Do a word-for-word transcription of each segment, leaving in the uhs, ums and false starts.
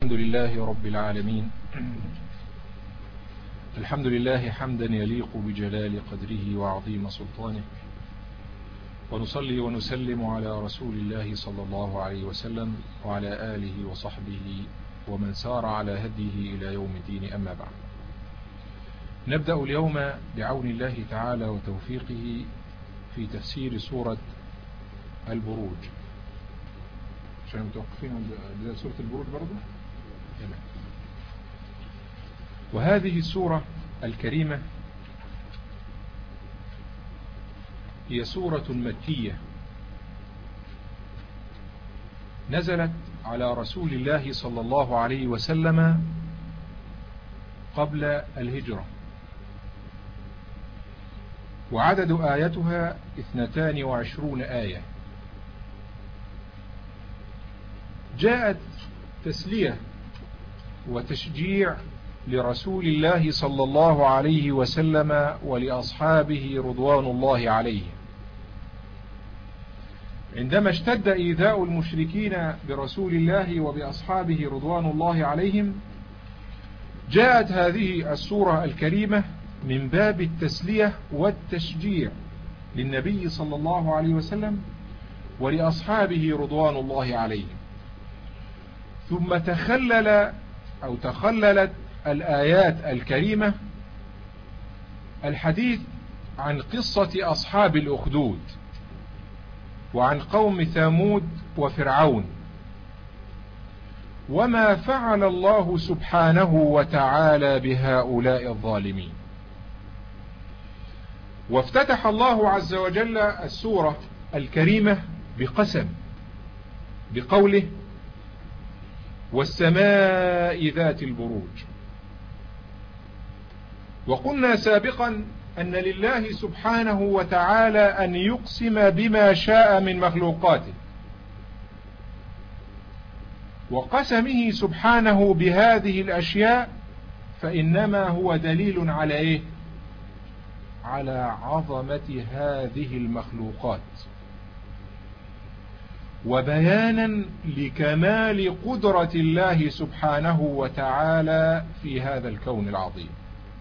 الحمد لله رب العالمين. الحمد لله حمدا يليق بجلال قدره وعظيم سلطانه، ونصلي ونسلم على رسول الله صلى الله عليه وسلم وعلى آله وصحبه ومن سار على هديه إلى يوم الدين. أما بعد، نبدأ اليوم بعون الله تعالى وتوفيقه في تفسير سورة البروج. عشان متوقفين عند سورة البروج برضه. تمام. وهذه السورة الكريمة هي سورة مكية نزلت على رسول الله صلى الله عليه وسلم قبل الهجرة، وعدد آياتها اثنتان وعشرون آية. جاءت تسلية وتشجيع لرسول الله صلى الله عليه وسلم ولأصحابه رضوان الله عليه عندما اشتد إيذاء المشركين برسول الله وبأصحابه رضوان الله عليهم. جاءت هذه السورة الكريمة من باب التسلية والتشجيع للنبي صلى الله عليه وسلم ولأصحابه رضوان الله عليهم. ثم تخلل أو تخللت الآيات الكريمة الحديث عن قصة أصحاب الأخدود وعن قوم ثمود وفرعون، وما فعل الله سبحانه وتعالى بهؤلاء الظالمين. وافتتح الله عز وجل السورة الكريمة بقسم بقوله: والسماء ذات البروج. وقلنا سابقا أن لله سبحانه وتعالى أن يقسم بما شاء من مخلوقاته، وقسمه سبحانه بهذه الأشياء فإنما هو دليل على إيه؟ على عظمة هذه المخلوقات، وبيانا لكمال قدرة الله سبحانه وتعالى في هذا الكون العظيم.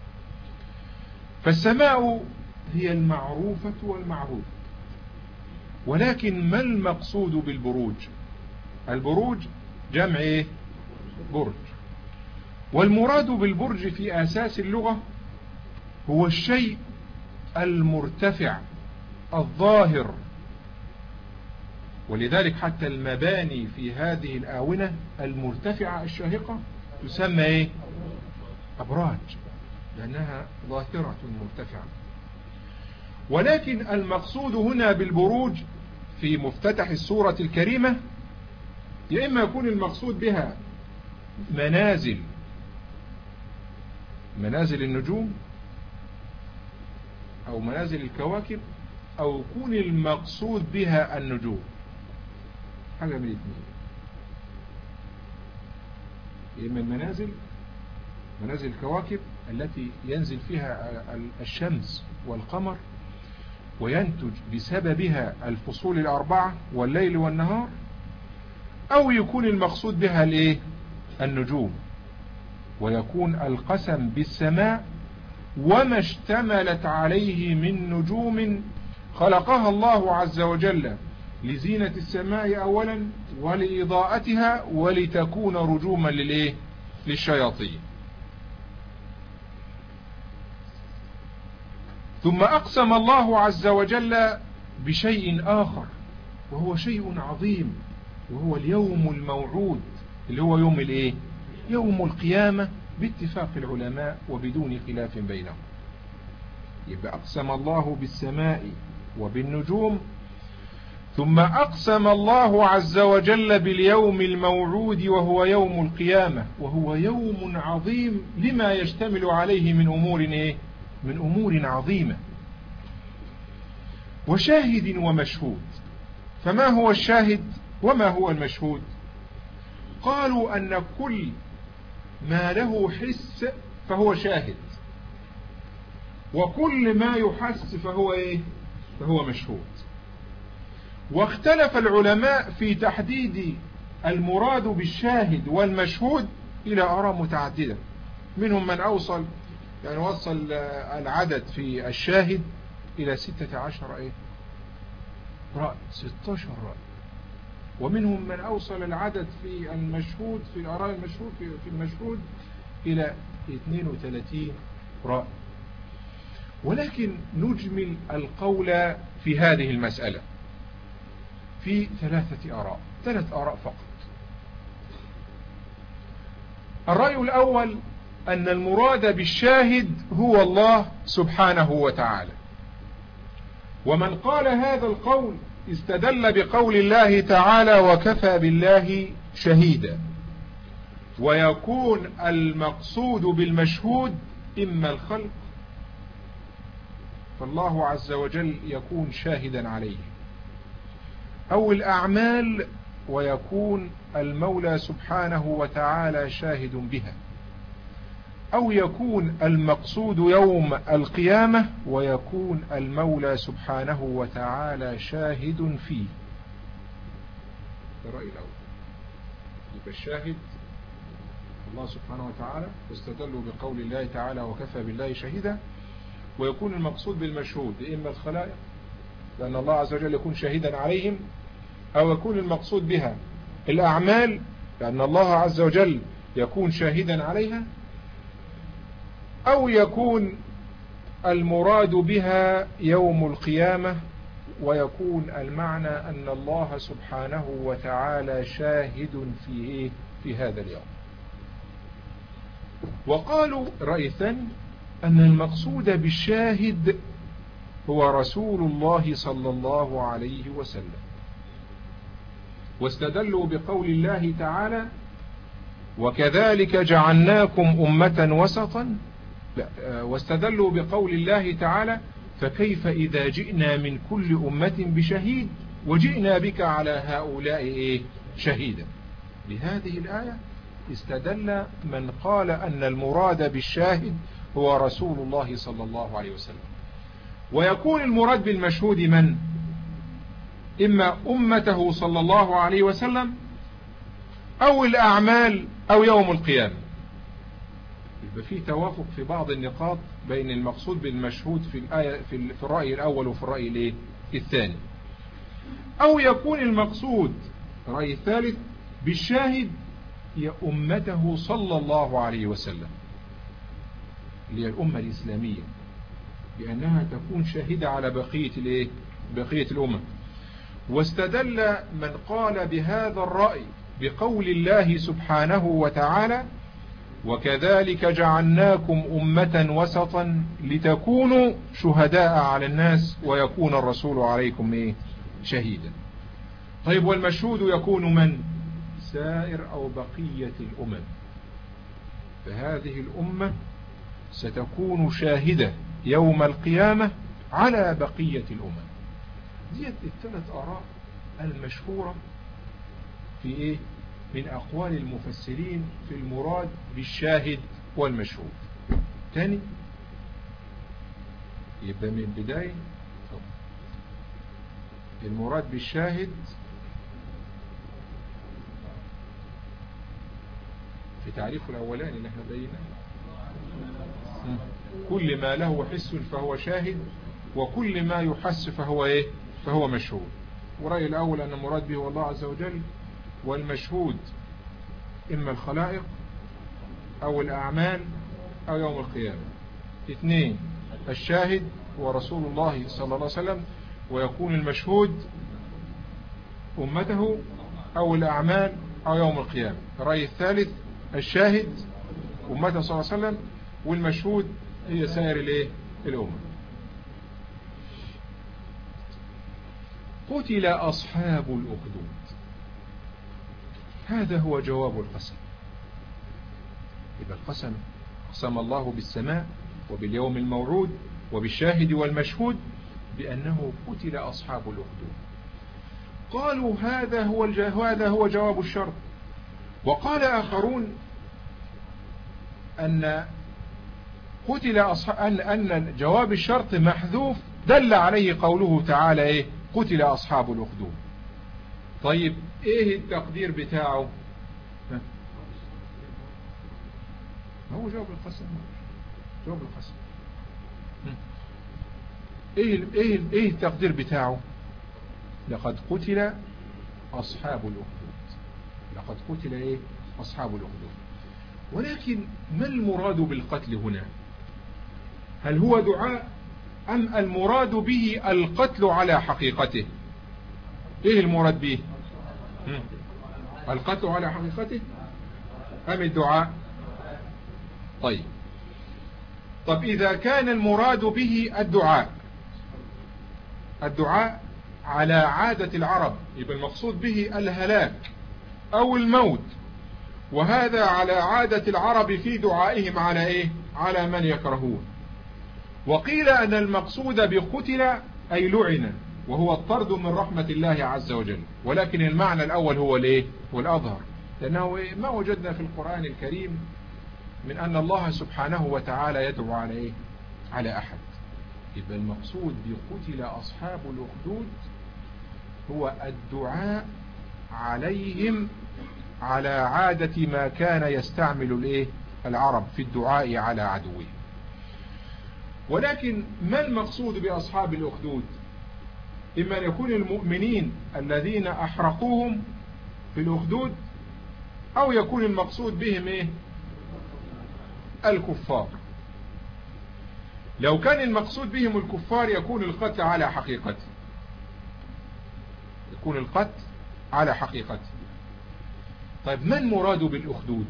فالسماء هي المعروفة والمعروف، ولكن ما المقصود بالبروج؟ البروج جمع إيه؟ برج. والمراد بالبرج في أساس اللغة هو الشيء المرتفع الظاهر، ولذلك حتى المباني في هذه الآونة المرتفعة الشاهقة تسمى إيه؟ أبراج، لأنها ظاهرة مرتفعة. ولكن المقصود هنا بالبروج في مفتتح السورة الكريمة يا إما يكون المقصود بها منازل منازل النجوم أو منازل الكواكب، أو يكون المقصود بها النجوم، حاجة من الاثنين. إما المنازل منازل الكواكب التي ينزل فيها الشمس والقمر وينتج بسببها الفصول الأربعة والليل والنهار، أو يكون المقصود بها الايه؟ النجوم، ويكون القسم بالسماء وما اشتملت عليه من نجوم خلقها الله عز وجل لزينة السماء أولا ولإضاءتها ولتكون رجوما للايه؟ للشياطين. ثم أقسم الله عز وجل بشيء آخر، وهو شيء عظيم، وهو اليوم الموعود اللي هو يوم الايه؟ يوم القيامة باتفاق العلماء وبدون خلاف بينهم. يبقى أقسم الله بالسماء وبالنجوم، ثم أقسم الله عز وجل باليوم الموعود وهو يوم القيامة، وهو يوم عظيم لما يشتمل عليه من أمور إيه؟ من أمور عظيمة وشاهد ومشهود. فما هو الشاهد وما هو المشهود؟ قالوا أن كل ما له حس فهو شاهد، وكل ما يحس فهو إيه؟ فهو مشهود. واختلف العلماء في تحديد المراد بالشاهد والمشهود إلى آراء متعددة. منهم من أوصل يعني وصل العدد في الشاهد إلى ستة عشر إيه رأي، ستة عشر رأي. ومنهم من أوصل العدد في المشهود في الآراء المشهود في المشهود إلى اثنين وثلاثين رأي. ولكن نجمل القول في هذه المسألة في ثلاثة آراء، ثلاث آراء فقط. الرأي الأول أن المراد بالشاهد هو الله سبحانه وتعالى، ومن قال هذا القول استدل بقول الله تعالى وكفى بالله شهيدا، ويكون المقصود بالمشهود إما الخلق فالله عز وجل يكون شاهدا عليه، أو الأعمال ويكون المولى سبحانه وتعالى شاهد بها، أو يكون المقصود يوم القيامة ويكون المولى سبحانه وتعالى شاهد فيه. الرأي الأول يبقى الشاهد الله سبحانه وتعالى، واستدلوا بقول الله تعالى وكفى بالله شهيدا، ويكون المقصود بالمشهود إما الخلائق لأن الله عز وجل يكون شاهدا عليهم، أو يكون المقصود بها الأعمال لأن الله عز وجل يكون شاهدا عليها، أو يكون المراد بها يوم القيامة ويكون المعنى أن الله سبحانه وتعالى شاهد في في هذا اليوم. وقالوا رأي الثاني أن المقصود بالشاهد هو رسول الله صلى الله عليه وسلم، واستدلوا بقول الله تعالى وكذلك جعلناكم أمة وسطا، واستدلوا بقول الله تعالى فكيف إذا جئنا من كل أمة بشهيد وجئنا بك على هؤلاء إيه شهيدا. بهذه الآية استدل من قال أن المراد بالشاهد هو رسول الله صلى الله عليه وسلم، ويكون المراد بالمشهود من؟ إما أمته صلى الله عليه وسلم أو الأعمال أو يوم القيامة. يبقى في توافق في بعض النقاط بين المقصود بالمشهود في الآية في الرأي الأول وفي الرأي الايه الثاني. أو يكون المقصود الرأي الثالث بالشاهد هي أمته صلى الله عليه وسلم اللي هي الأمة الإسلامية، لأنها تكون شاهدة على بقية الايه بقية الأمة. واستدل من قال بهذا الرأي بقول الله سبحانه وتعالى وكذلك جعلناكم أمة وسطا لتكونوا شهداء على الناس ويكون الرسول عليكم إيه شهيدا. طيب والمشهود يكون من؟ سائر أو بقية الأمم، فهذه الأمة ستكون شاهدة يوم القيامة على بقية الأمم. دي الثلاث آراء المشهورة في إيه من أقوال المفسرين في المراد بالشاهد والمشهود. تاني يبقى من بداية المراد بالشاهد في تعريفه الأولاني اللي احنا بيناه كل ما له حس فهو شاهد وكل ما يحس فهو ايه فهو مشهود. ورأي الأول أن المراد به هو الله عز وجل، والمشهود إما الخلائق أو الأعمال أو يوم القيامة. اثنين الشاهد هو رسول الله صلى الله عليه وسلم، ويكون المشهود أمته أو الأعمال أو يوم القيامة. الرأي الثالث الشاهد أمته صلى الله عليه وسلم، والمشهود هي سائر الايه الأمة. قتل أصحاب الأخدود، هذا هو جواب القسم. يبقى القسم قسم الله بالسماء وباليوم الموعود وبالشاهد والمشهود بأنه قتل أصحاب الأخدود. قالوا هذا هو هذا هو جواب الشرط. وقال آخرون أن قتل أصحاب أن أن جواب الشرط محذوف دل عليه قوله تعالى إيه قتل أصحاب الأخدود. طيب ايه التقدير بتاعه؟ ها؟ هو جواب القسم، جواب القسم. ايه ايه ايه التقدير بتاعه؟ لقد قتل اصحاب الاخدود. لقد قتل ايه؟ اصحاب الاخدود. ولكن ما المراد بالقتل هنا؟ هل هو دعاء ام المراد به القتل على حقيقته؟ ايه المراد به؟ القتل على حقيقته ام الدعاء؟ طيب طب اذا كان المراد به الدعاء، الدعاء على عادة العرب، يبقى المقصود به الهلاك او الموت، وهذا على عادة العرب في دعائهم على ايه؟ على من يكرهون. وقيل ان المقصود بقتل اي لعن، وهو الطرد من رحمة الله عز وجل، ولكن المعنى الاول هو الايه؟ والأظهر، لانه ما وجدنا في القرآن الكريم من ان الله سبحانه وتعالى يدعو على ايه؟ على احد. يبقى المقصود بقتل اصحاب الاخدود هو الدعاء عليهم على عادة ما كان يستعمل الايه؟ العرب في الدعاء على عدوهم. ولكن ما المقصود باصحاب الاخدود؟ اما ان يكون المؤمنين الذين احرقوهم في الاخدود، او يكون المقصود بهم ايه؟ الكفار. لو كان المقصود بهم الكفار يكون القتل على حقيقته، يكون القتل على حقيقته. طيب ما المراد بالأخدود؟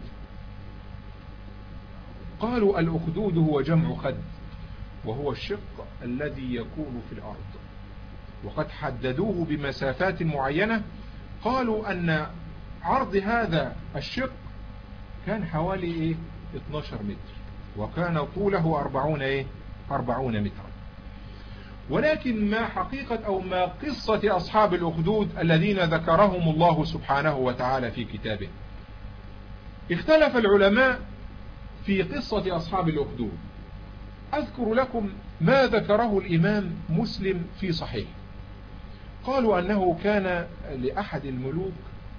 قالوا الأخدود هو جمع خد، وهو الشق الذي يكون في الأرض، وقد حددوه بمسافات معينة. قالوا أن عرض هذا الشق كان حوالي إيه؟ اثناشر متر، وكان طوله أربعون إيه؟ أربعون مترا. ولكن ما حقيقة أو ما قصة أصحاب الأخدود الذين ذكرهم الله سبحانه وتعالى في كتابه؟ اختلف العلماء في قصة أصحاب الأخدود. أذكر لكم ما ذكره الإمام مسلم في صحيح. قالوا أنه كان لأحد الملوك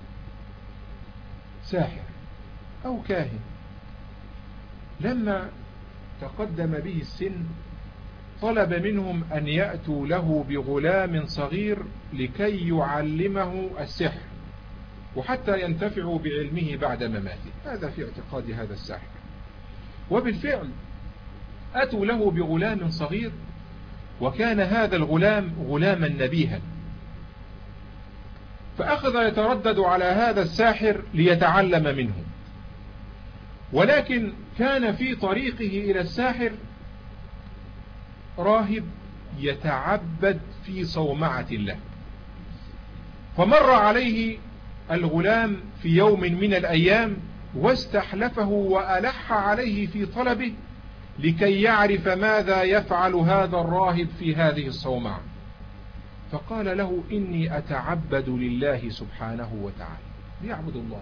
ساحر أو كاهن، لما تقدم به السن طلب منهم أن يأتوا له بغلام صغير لكي يعلمه السحر، وحتى ينتفعوا بعلمه بعد مماته. هذا في اعتقاد هذا الساحر. وبالفعل أتوا له بغلام صغير، وكان هذا الغلام غلاما نبيها، فأخذ يتردد على هذا الساحر ليتعلم منه. ولكن كان في طريقه إلى الساحر راهب يتعبد في صومعة له، فمر عليه الغلام في يوم من الأيام واستحلفه وألح عليه في طلبه لكي يعرف ماذا يفعل هذا الراهب في هذه الصومعة. فقال له إني أتعبد لله سبحانه وتعالى، ليعبد الله.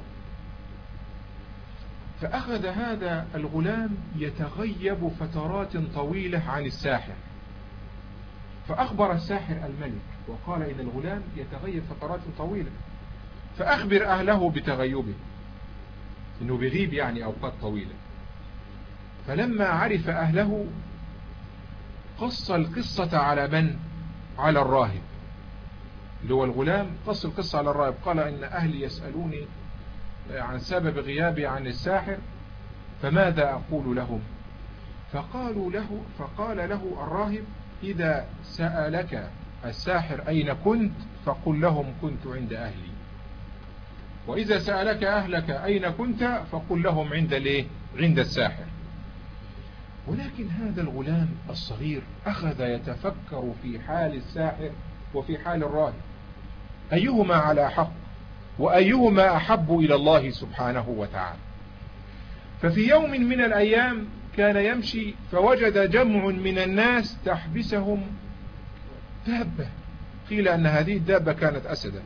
فأخذ هذا الغلام يتغيب فترات طويلة عن الساحر، فأخبر الساحر الملك وقال إن الغلام يتغيب فترات طويلة، فأخبر أهله بتغيبه، إنه بغيب يعني أوقات طويلة. فلما عرف أهله قص القصة على من؟ على الراهب اللي هو الغلام. قص القصة على الراهب، قال إن أهلي يسألوني عن سبب غيابي عن الساحر، فماذا أقول لهم؟ فقالوا له فقال له الراهب إذا سألك الساحر أين كنت فقل لهم كنت عند أهلي، وإذا سألك أهلك أين كنت فقل لهم عند الايه؟ عند الساحر. ولكن هذا الغلام الصغير أخذ يتفكر في حال الساحر وفي حال الراهب، أيهما على حق وأيهما أحب إلى الله سبحانه وتعالى. ففي يوم من الأيام كان يمشي فوجد جمع من الناس تحبسهم دابة، قيل أن هذه الدابة كانت أسدا،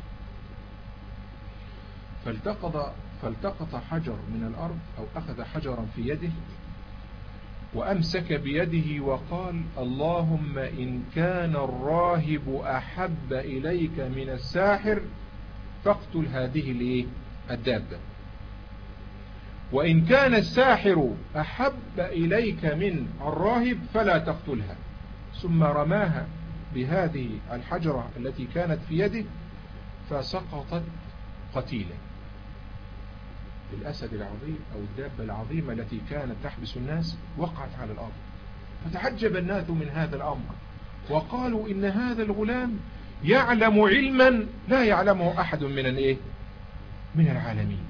فالتقط فالتقط حجر من الأرض أو أخذ حجرا في يده وأمسك بيده وقال اللهم إن كان الراهب أحب إليك من الساحر فاقتل هذه الايه الدابة. وإن كان الساحر أحب إليك من الراهب فلا تقتلها. ثم رماها بهذه الحجرة التي كانت في يده فسقطت قتيلة. الأسد العظيم أو الدابة العظيمة التي كانت تحبس الناس وقعت على الأرض. فتعجب الناس من هذا الأمر وقالوا إن هذا الغلام يعلم علما لا يعلمه أحد من الإيه؟ من العالمين.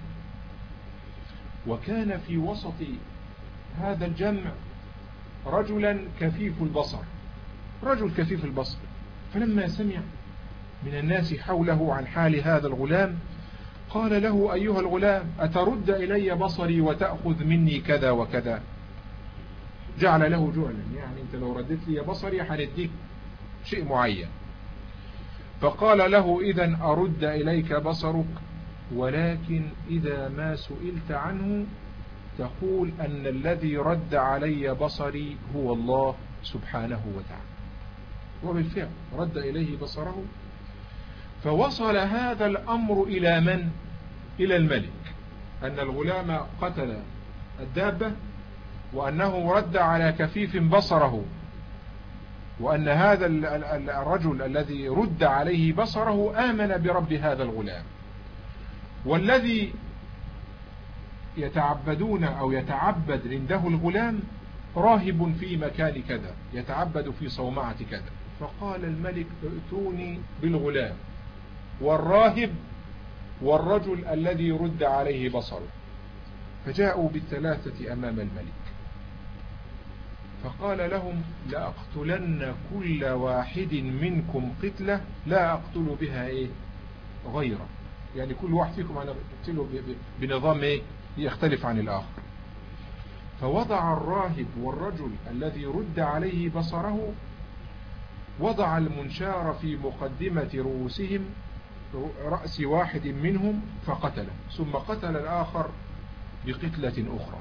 وكان في وسط هذا الجمع رجلا كفيف البصر، رجل كفيف البصر. فلما سمع من الناس حوله عن حال هذا الغلام قال له: أيها الغلام، أترد إلي بصري وتأخذ مني كذا وكذا؟ جعل له جعلا، يعني أنت لو ردت لي بصري هنديك شيء معين. فقال له: إذن أرد إليك بصرك، ولكن إذا ما سئلت عنه تقول أن الذي رد علي بصري هو الله سبحانه وتعالى. وبالفعل رد إليه بصره. فوصل هذا الأمر إلى من؟ إلى الملك، أن الغلام قتل الدابة، وأنه رد على كفيف بصره، وأن هذا الرجل الذي رد عليه بصره آمن برب هذا الغلام. والذي يتعبدون أو يتعبد عنده الغلام راهب في مكان كذا، يتعبد في صومعة كذا. فقال الملك: ائتوني بالغلام والراهب والرجل الذي رد عليه بصره. فجاءوا بالثلاثة أمام الملك، فقال لهم: لأقتلن كل واحد منكم قتلة لا أقتل بها إيه غيره. يعني كل واحد فيكم أنا أقتله بنظام إيه يختلف عن الآخر. فوضع الراهب والرجل الذي رد عليه بصره، وضع المنشار في مقدمة رؤوسهم، رأس واحد منهم، فقتله. ثم قتل الآخر بقتلة أخرى.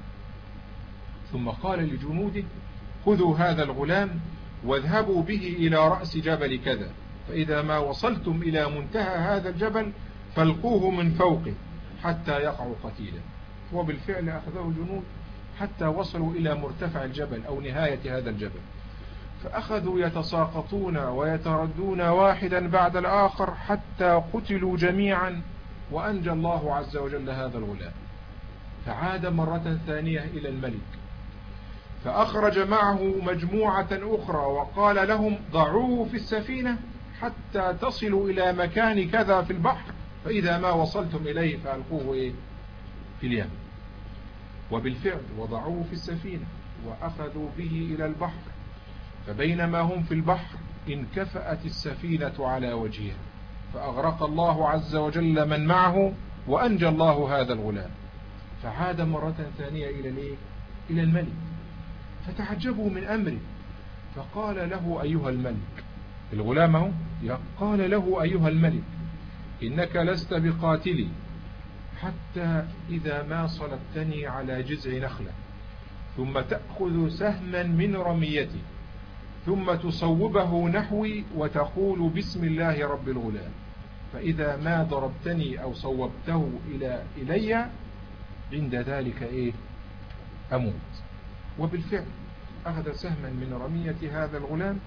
ثم قال لجنوده: خذوا هذا الغلام واذهبوا به إلى رأس جبل كذا، فإذا ما وصلتم إلى منتهى هذا الجبل فالقوه من فوقه حتى يقع قتيلا. وبالفعل أخذه الجنود حتى وصلوا إلى مرتفع الجبل أو نهاية هذا الجبل، فأخذوا يتساقطون ويتردون واحدا بعد الآخر حتى قتلوا جميعا، وأنجى الله عز وجل هذا الغلام. فعاد مرة ثانية إلى الملك، فأخرج معه مجموعة أخرى وقال لهم: ضعوه في السفينة حتى تصلوا إلى مكان كذا في البحر، فإذا ما وصلتم إليه فألقوه إيه في اليم. وبالفعل وضعوه في السفينة وأخذوا به إلى البحر. فبينما هم في البحر انكفأت السفينة على وجهها، فأغرق الله عز وجل من معه وأنجى الله هذا الغلام. فعاد مرة ثانية إلى الإيه؟ إلى الملك، فتعجبوا من أمره. فقال له: أيها الملك، الغلام هو قال له: أيها الملك، إنك لست بقاتلي حتى إذا ما صلبتني على جذع نخلة، ثم تأخذ سهما من رميتي، ثم تصوبه نحوي وتقول بسم الله رب الغلام، فإذا ما ضربتني أو صوبته إلى إلي عند ذلك إيه أموت. وبالفعل أخذ سهما من رمية هذا الغلام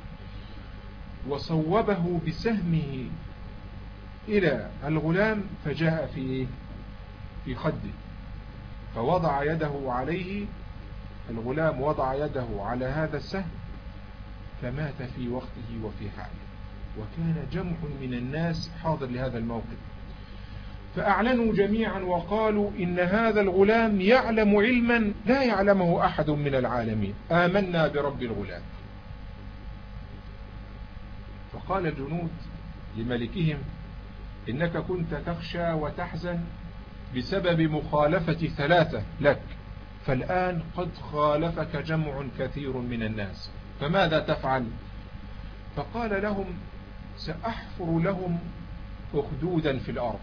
وصوبه بسهمه إلى الغلام، فجاء في في خده، فوضع يده عليه. الغلام وضع يده على هذا السهم فمات في وقته وفي حاله. وكان جمع من الناس حاضر لهذا الموقف، فأعلنوا جميعا وقالوا: إن هذا الغلام يعلم علما لا يعلمه أحد من العالمين، آمنا برب الغلام. فقال الجنود لملكهم: إنك كنت تخشى وتحزن بسبب مخالفة ثلاثة لك، فالآن قد خالفك جمع كثير من الناس، فماذا تفعل؟ فقال لهم: سأحفر لهم أخدودا في الأرض،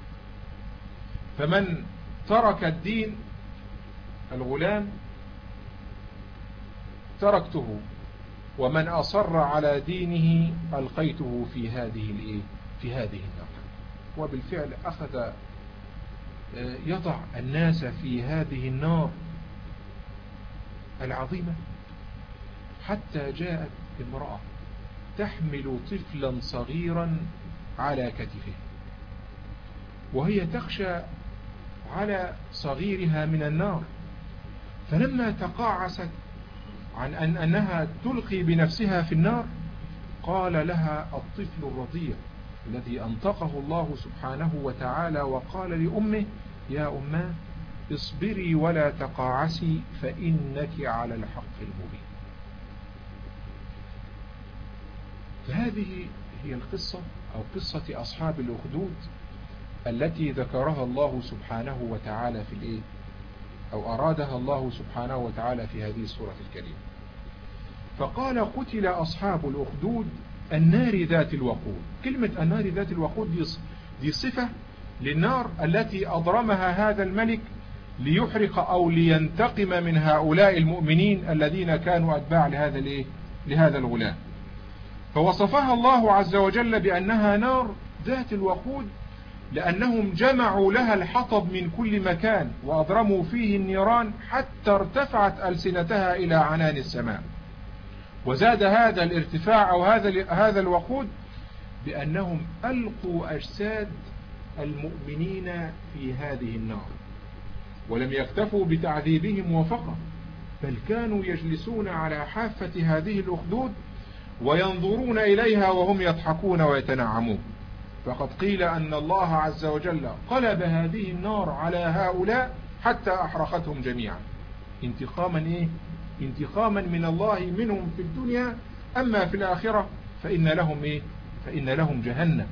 فمن ترك الدين الغلام تركته، ومن أصر على دينه ألقيته في هذه الإيه في هذه النار. وبالفعل أخذ يضع الناس في هذه النار العظيمة، حتى جاءت امرأة تحمل طفلا صغيرا على كتفه، وهي تخشى على صغيرها من النار، فلما تقاعست عن أن أنها تلقي بنفسها في النار قال لها الطفل الرضيع الذي أنطقه الله سبحانه وتعالى وقال لأمه يا أماه اصبري ولا تقاعسي فإنك على الحق المبين. فهذه هي القصة أو قصة أصحاب الأخدود التي ذكرها الله سبحانه وتعالى في الإيه أو أرادها الله سبحانه وتعالى في هذه السورة الكريمة. فقال قتل أصحاب الأخدود النار ذات الوقود. كلمة النار ذات الوقود دي, دي صفة للنار التي أضرمها هذا الملك ليحرق أو لينتقم من هؤلاء المؤمنين الذين كانوا أتباع لهذا الإيه لهذا الغلام. فوصفها الله عز وجل بأنها نار ذات الوقود لأنهم جمعوا لها الحطب من كل مكان وأضرموا فيه النيران حتى ارتفعت ألسنتها إلى عنان السماء. وزاد هذا الارتفاع أو هذا هذا الوقود بأنهم ألقوا أجساد المؤمنين في هذه النار، ولم يكتفوا بتعذيبهم وفقط، بل كانوا يجلسون على حافة هذه الأخدود وينظرون إليها وهم يضحكون ويتنعمون. فقد قيل أن الله عز وجل قلب هذه النار على هؤلاء حتى أحرقتهم جميعا انتقاما إيه؟ انتقاما من الله منهم في الدنيا، أما في الآخرة فإن لهم إيه؟ فإن لهم جهنم.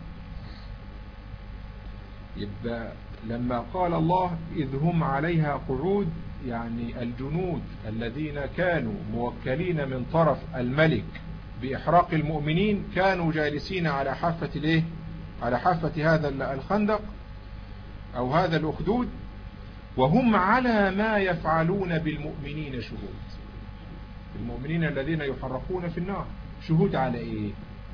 يبقى لما قال الله إذ هم عليها قعود، يعني الجنود الذين كانوا موكلين من طرف الملك بإحراق المؤمنين كانوا جالسين على حافة الإيه؟ على حافة هذا الخندق أو هذا الأخدود، وهم على ما يفعلون بالمؤمنين شهود. المؤمنين الذين يحرقون في النار شهود على إيه؟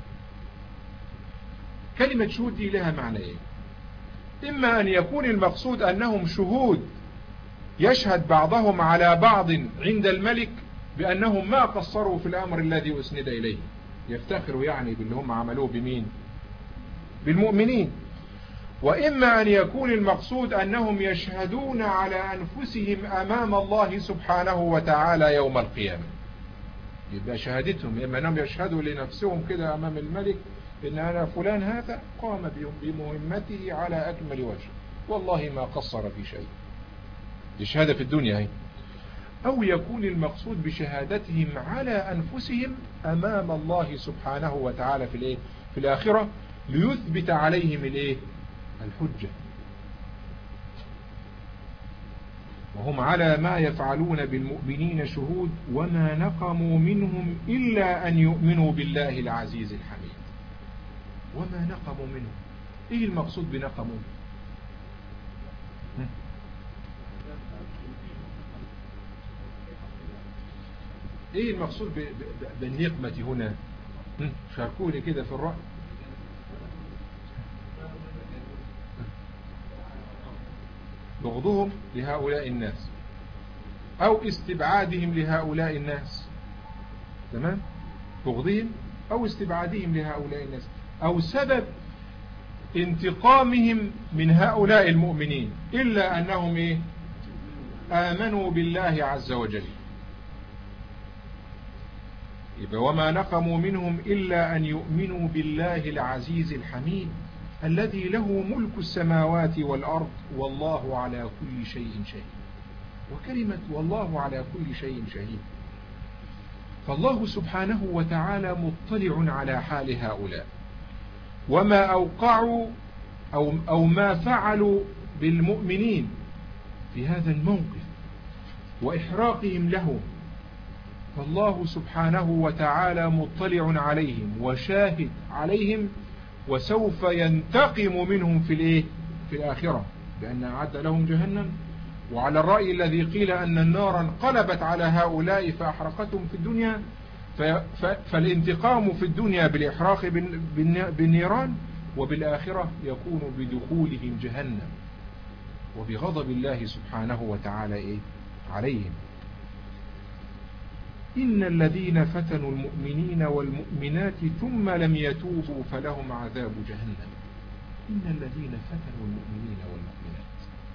كلمة شهود دي لها معنى إيه؟ إما أن يكون المقصود أنهم شهود يشهد بعضهم على بعض عند الملك بأنهم ما قصروا في الأمر الذي أسند إليه، يفتخروا يعني باللي هم عملوه بمين؟ بالمؤمنين. وإما أن يكون المقصود أنهم يشهدون على أنفسهم أمام الله سبحانه وتعالى يوم القيامة. يبقى شهادتهم إما أنهم يشهدوا لنفسهم كده أمام الملك إن أنا فلان هذا قام بمهمته على أكمل وجه والله ما قصر في شيء، دي شهادة في الدنيا هي. أو يكون المقصود بشهادتهم على أنفسهم أمام الله سبحانه وتعالى في الإيه؟ في الآخرة ليثبت عليهم الإيه؟ الحجة. وهم على ما يفعلون بالمؤمنين شهود وما نقموا منهم إلا أن يؤمنوا بالله العزيز الحميد. وما نقموا منهم، إيه المقصود بنقموا؟ إيه المقصود بالنقمة هنا؟ شاركوني كده في الرأي. بغضهم لهؤلاء الناس أو استبعادهم لهؤلاء الناس، تمام؟ بغضهم أو استبعادهم لهؤلاء الناس أو سبب انتقامهم من هؤلاء المؤمنين إلا أنهم إيه؟ آمنوا بالله عز وجل. يبقى وما نقموا منهم إلا أن يؤمنوا بالله العزيز الحميد الذي له ملك السماوات والأرض والله على كل شيء شهيد. وكلمة والله على كل شيء شهيد، فالله سبحانه وتعالى مطلع على حال هؤلاء وما أوقعوا أو, أو ما فعلوا بالمؤمنين في هذا الموقف وإحراقهم لهم، فالله سبحانه وتعالى مطلع عليهم وشاهد عليهم وسوف ينتقم منهم في الايه في الآخرة بأن أعد لهم جهنم. وعلى الرأي الذي قيل أن النار انقلبت على هؤلاء فأحرقتهم في الدنيا، فالانتقام في الدنيا بالإحراق بالنيران وبالآخرة يكون بدخولهم جهنم وبغضب الله سبحانه وتعالى إيه؟ عليهم. إن الذين فتنوا المؤمنين والمؤمنات ثم لم يتوبوا فلهم عذاب جهنم. إن الذين فتنوا المؤمنين والمؤمنات،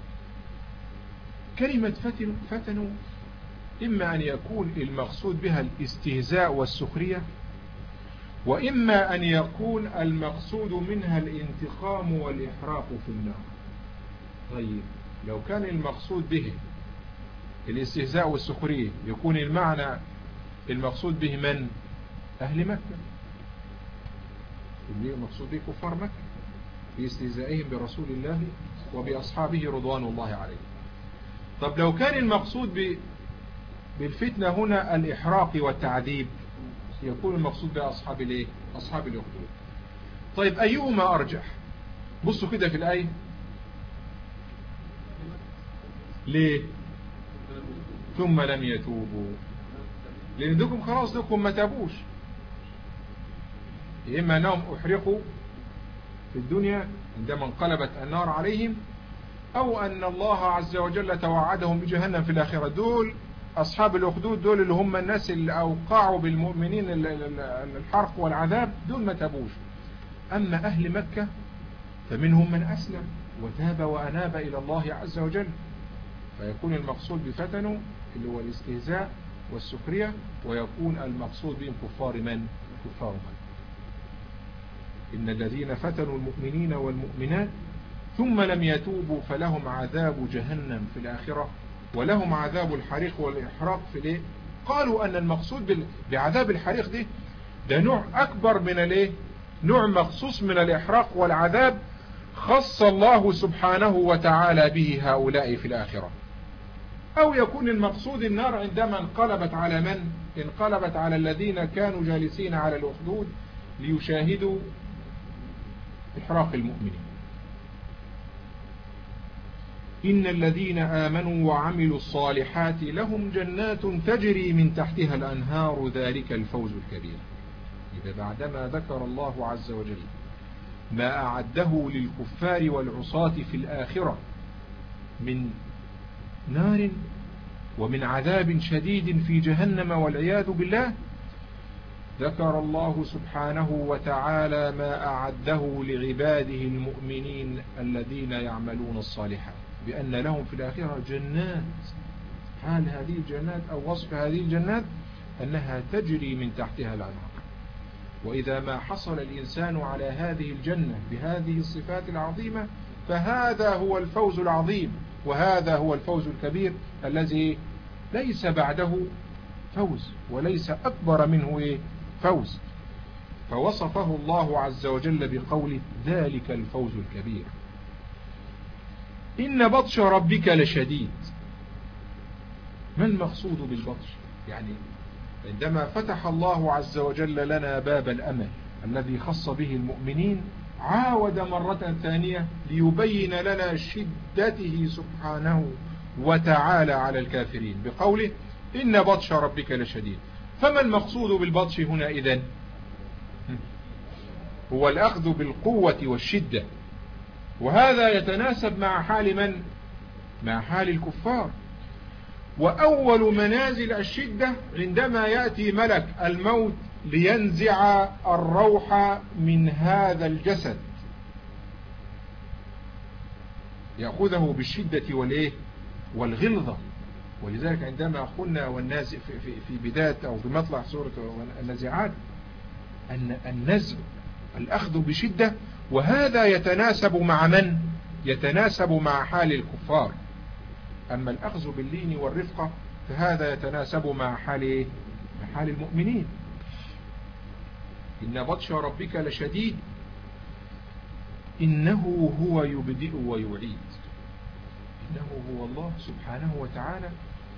كلمة فتنوا, فتنوا إما أن يكون المقصود بها الاستهزاء والسخرية، وإما أن يكون المقصود منها الانتقام والإحراق في النار. طيب لو كان المقصود به الاستهزاء والسخرية يكون المعنى المقصود به من؟ أهل مكة، المقصود به كفار مكة في استهزائهم برسول الله وبأصحابه رضوان الله عليه. طب لو كان المقصود بالفتنة هنا الإحراق والتعذيب يكون المقصود بأصحاب الايه؟ أصحاب الأخدود. طيب أيهما أرجح؟ بصوا كده في الآية، ليه ثم لم يتوبوا؟ لأن دوكم خلاص دوكم ما تابوش، إما أنهم أحرقوا في الدنيا عندما انقلبت النار عليهم، أو أن الله عز وجل توعدهم بجهنم في الآخرة. دول أصحاب الأخدود، دول اللي هم الناس اللي أوقعوا بالمؤمنين الحرق والعذاب، دول ما تابوش. أما أهل مكة فمنهم من أسلم وتاب وأناب إلى الله عز وجل، فيكون المقصود بفتنوا اللي هو الاستهزاء والسخرية، ويكون المقصود بهم كفار من؟ كفار من. إن الذين فتنوا المؤمنين والمؤمنات ثم لم يتوبوا فلهم عذاب جهنم في الآخرة ولهم عذاب الحريق والإحراق في الايه؟ قالوا أن المقصود بعذاب الحريق ده ده نوع أكبر من الايه؟ نوع مخصوص من الإحراق والعذاب، خص الله سبحانه وتعالى به هؤلاء في الآخرة. أو يكون المقصود النار عندما انقلبت على من؟ انقلبت على الذين كانوا جالسين على الأخدود ليشاهدوا إحراق المؤمنين. إن الذين آمنوا وعملوا الصالحات لهم جنات تجري من تحتها الأنهار ذلك الفوز الكبير. إذا بعدما ذكر الله عز وجل ما أعده للكفار والعصاة في الآخرة من نار ومن عذاب شديد في جهنم والعياذ بالله، ذكر الله سبحانه وتعالى ما أعده لعباده المؤمنين الذين يعملون الصالحات بأن لهم في الآخرة جنات. حال هذه الجنات أو وصف هذه الجنات أنها تجري من تحتها الأنهار. وإذا ما حصل الإنسان على هذه الجنة بهذه الصفات العظيمة فهذا هو الفوز العظيم، وهذا هو الفوز الكبير الذي ليس بعده فوز وليس أكبر منه إيه؟ فوز. فوصفه الله عز وجل بقول ذلك الفوز الكبير. إن بطش ربك لشديد. ما المقصود بالبطش؟ يعني عندما فتح الله عز وجل لنا باب الأمل الذي خص به المؤمنين، عاود مرة ثانية ليبين لنا شدته سبحانه وتعالى على الكافرين بقوله إن بطش ربك لشديد. فما المقصود بالبطش هنا إذن؟ هو الأخذ بالقوة والشدة، وهذا يتناسب مع حال من؟ مع حال الكفار. وأول منازل الشدة عندما يأتي ملك الموت لينزع الروح من هذا الجسد، يأخذه بالشدة والإيه؟ والغلظة. ولذلك عندما قلنا والنازع في, في, في بداية أو في مطلع سورة النازعات أن النزع الأخذ بشدة، وهذا يتناسب مع من؟ يتناسب مع حال الكفار. أما الأخذ باللين والرفقة فهذا يتناسب مع حال مع حال المؤمنين. إن بطش ربك لشديد إنه هو يبدئ ويعيد. إنه هو الله سبحانه وتعالى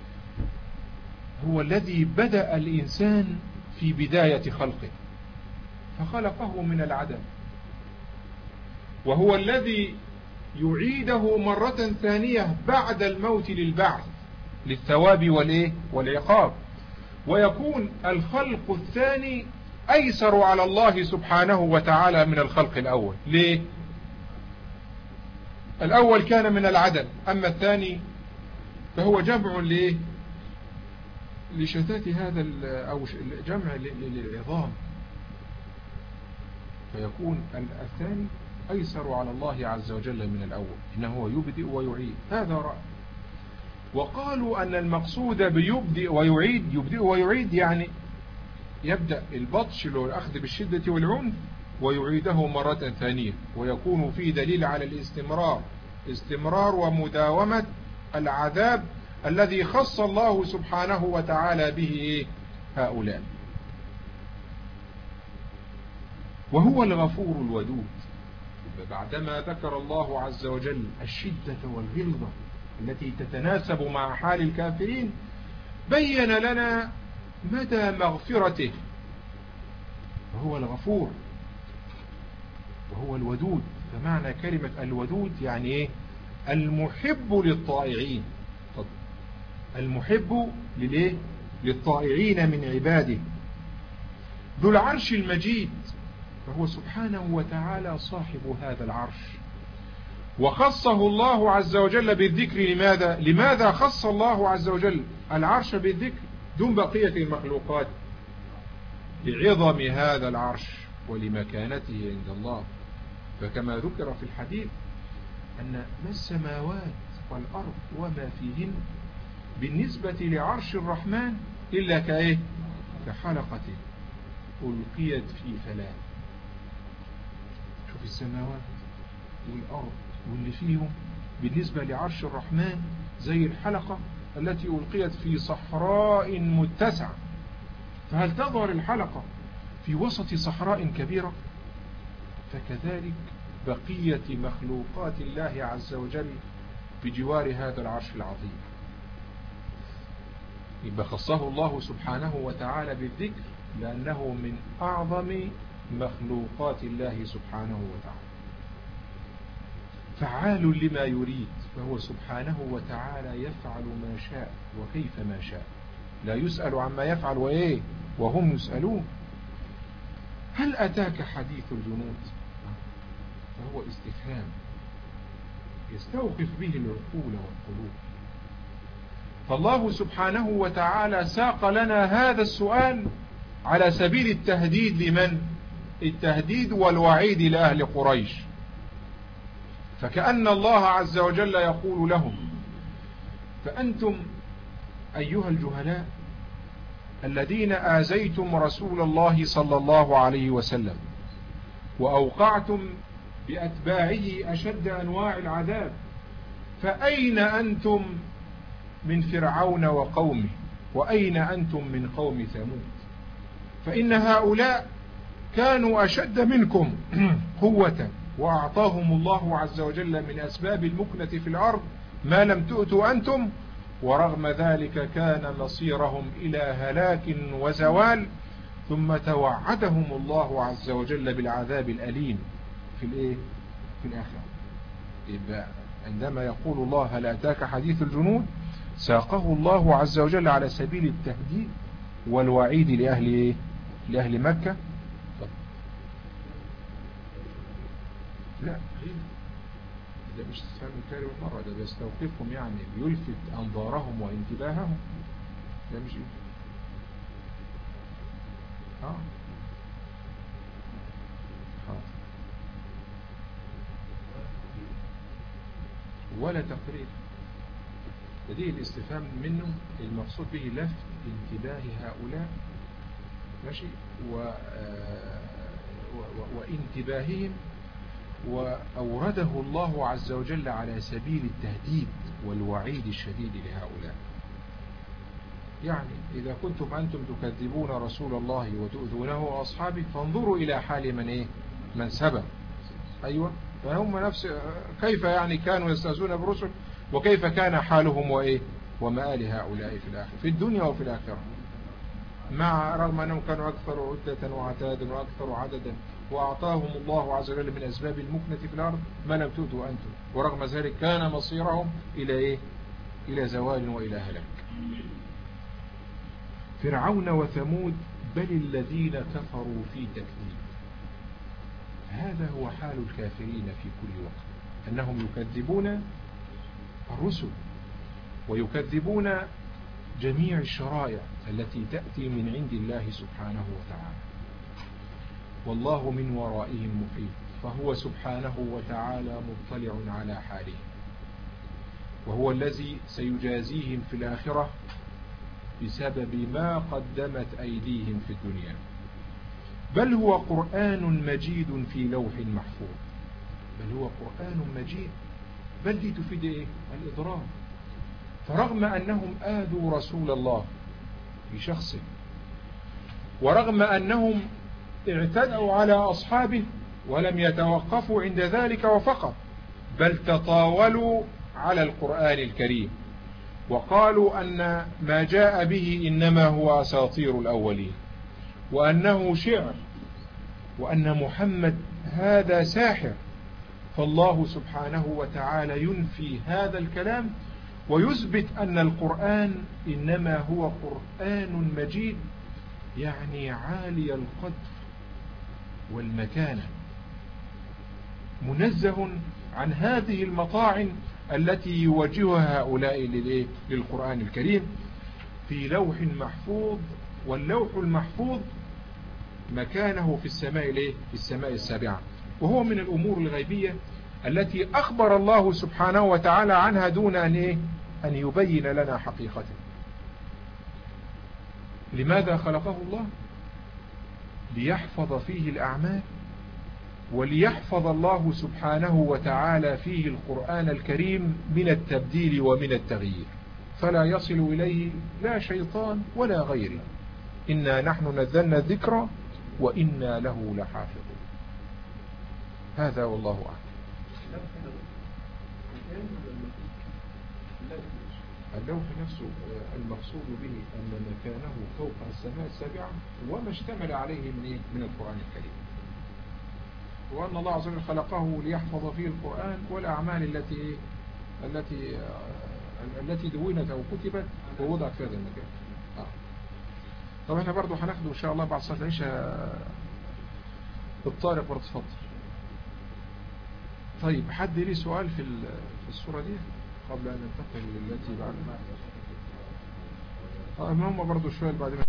هو الذي بدأ الإنسان في بداية خلقه فخلقه من العدم، وهو الذي يعيده مرة ثانية بعد الموت للبعث للثواب والإيه؟ والعقاب. ويكون الخلق الثاني أيسر على الله سبحانه وتعالى من الخلق الأول. ليه؟ الأول كان من العدم، أما الثاني فهو جمع ليه؟ لشتات هذا أو جمع للعظام، فيكون الثاني أيسر على الله عز وجل من الأول، إنه هو يبدئ ويعيد. هذا رأي. وقالوا أن المقصود بيبدئ ويعيد، يبدئ ويعيد يعني يبدأ البطش والأخذ بالشدة والعنف ويعيده مرة ثانية، ويكون فيه دليل على الاستمرار، استمرار ومداومة العذاب الذي خص الله سبحانه وتعالى به هؤلاء. وهو الغفور الودود. بعدما ذكر الله عز وجل الشدة والغلظة التي تتناسب مع حال الكافرين، بين لنا مدى مغفرته، وهو الغفور وهو الودود. فمعنى كلمة الودود يعني ايه؟ المحب للطائعين، المحب لليه؟ للطائعين من عباده. ذو العرش المجيد، فهو سبحانه وتعالى صاحب هذا العرش، وخصه الله عز وجل بالذكر. لماذا؟ لماذا خص الله عز وجل العرش بالذكر دون بقية المخلوقات؟ لعظم هذا العرش ولمكانته عند الله. فكما ذكر في الحديث أن ما السماوات والأرض وما فيهن بالنسبة لعرش الرحمن إلا كإيه؟ كحلقة ألقيت في فلاة. شوف السماوات والأرض واللي فيهم بالنسبة لعرش الرحمن زي الحلقة التي ألقيت في صحراء متسعة. فهل تظهر الحلقة في وسط صحراء كبيرة؟ فكذلك بقية مخلوقات الله عز وجل بجوار هذا العرش العظيم. يبقى خصه الله سبحانه وتعالى بالذكر لأنه من أعظم مخلوقات الله سبحانه وتعالى، فعال لما يريد، فهو سبحانه وتعالى يفعل ما شاء وكيف ما شاء، لا يسأل عما يفعل وإيه وهم يسألون. هل أتاك حديث الجنود؟ فهو استفهام يستوقف به العقول والقلوب. فالله سبحانه وتعالى ساق لنا هذا السؤال على سبيل التهديد. لمن؟ التهديد والوعيد لأهل قريش. فكأن الله عز وجل يقول لهم: فأنتم أيها الجهلاء الذين آذيتم رسول الله صلى الله عليه وسلم وأوقعتم بأتباعه أشد أنواع العذاب، فأين أنتم من فرعون وقومه، وأين أنتم من قوم ثمود؟ فإن هؤلاء كانوا أشد منكم قوة، وأعطاهم الله عز وجل من أسباب المكنة في الأرض ما لم تؤتوا أنتم، ورغم ذلك كان مصيرهم إلى هلاك وزوال. ثم توعدهم الله عز وجل بالعذاب الأليم في الإيه؟ في الآخرة. يبقى عندما يقول الله: هل أتاك حديث الجنود؟ ساقه الله عز وجل على سبيل التهديد والوعيد لأهل إيه؟ لأهل مكة. لا، ده مش تفهم الكلمة مرة، ده بيستوقفهم، يعني بيلفت أنظارهم وانتباههم. ده مش إيه؟ اه ولا تقرير. فدي الاستفهام منه المقصود به لفت انتباه هؤلاء، ماشي، و... و... وانتباههم، وأورده الله عز وجل على سبيل التهديد والوعيد الشديد لهؤلاء. يعني إذا كنتم أنتم تكذبون رسول الله وتؤذونه وأصحابه فانظروا إلى حال من إيه؟ من سبق. أيوة، فهم نفس كيف يعني كانوا يستهزئون برسل، وكيف كان حالهم وإيه ومآل هؤلاء في الآخرة في الدنيا وفي الآخرة، مع رغم أنهم كانوا أكثر عدة وعتادا وأكثر عددا، وأعطاهم الله عز وجل من أسباب المكنة في الأرض ما لم تؤتوا أنتم، ورغم ذلك كان مصيرهم إلى إيه؟ إلى زوال وإلى هلاك. فرعون وثمود بل الذين كفروا في تكذيب. هذا هو حال الكافرين في كل وقت، أنهم يكذبون الرسل ويكذبون جميع الشرائع التي تأتي من عند الله سبحانه وتعالى، والله من ورائهم محيط، فهو سبحانه وتعالى مطلع على حالهم، وهو الذي سيجازيهم في الآخرة بسبب ما قدمت أيديهم في الدنيا. بل هو قرآن مجيد في لوح محفوظ. بل هو قرآن مجيد، بل دي تفيد إيه؟ الإضرار. فرغم أنهم آذوا رسول الله بشخصه، ورغم أنهم اعتدوا على أصحابه ولم يتوقفوا عند ذلك وفقط، بل تطاولوا على القرآن الكريم وقالوا أن ما جاء به إنما هو أساطير الأولين، وأنه شعر، وأن محمد هذا ساحر. فالله سبحانه وتعالى ينفي هذا الكلام ويثبت أن القرآن إنما هو قرآن مجيد، يعني عالي القدر والمكانة، منزه عن هذه المطاعن التي يوجهها هؤلاء للقرآن الكريم، في لوح محفوظ. واللوح المحفوظ مكانه في السماء في السماء السابعة، وهو من الأمور الغيبية التي أخبر الله سبحانه وتعالى عنها دون أن إيه؟ أن يبين لنا حقيقته. لماذا خلقه الله؟ ليحفظ فيه الأعمال، وليحفظ الله سبحانه وتعالى فيه القرآن الكريم من التبديل ومن التغيير، فلا يصل إليه لا شيطان ولا غيره. إنا نحن نزلنا الذكر وإنا له لحافظون. هذا والله أعلم. اللوح نفسه المقصود به أن مكانه فوق السماء السابعة وما اشتمل عليه من من القرآن الكريم، وأن الله عز وجل خلقه ليحفظ فيه القرآن والأعمال التي التي التي دونت أو كتبت ووضعت في هذا المكان. آه. طب احنا برضو هناخده إن شاء الله بعد صلاة العشاء الطارق برضو. اتفضل. طيب حد ليه سؤال في في الصورة دي قبل أن ننتقل للتي بعدها؟ اه هم برضو شوية بعد ما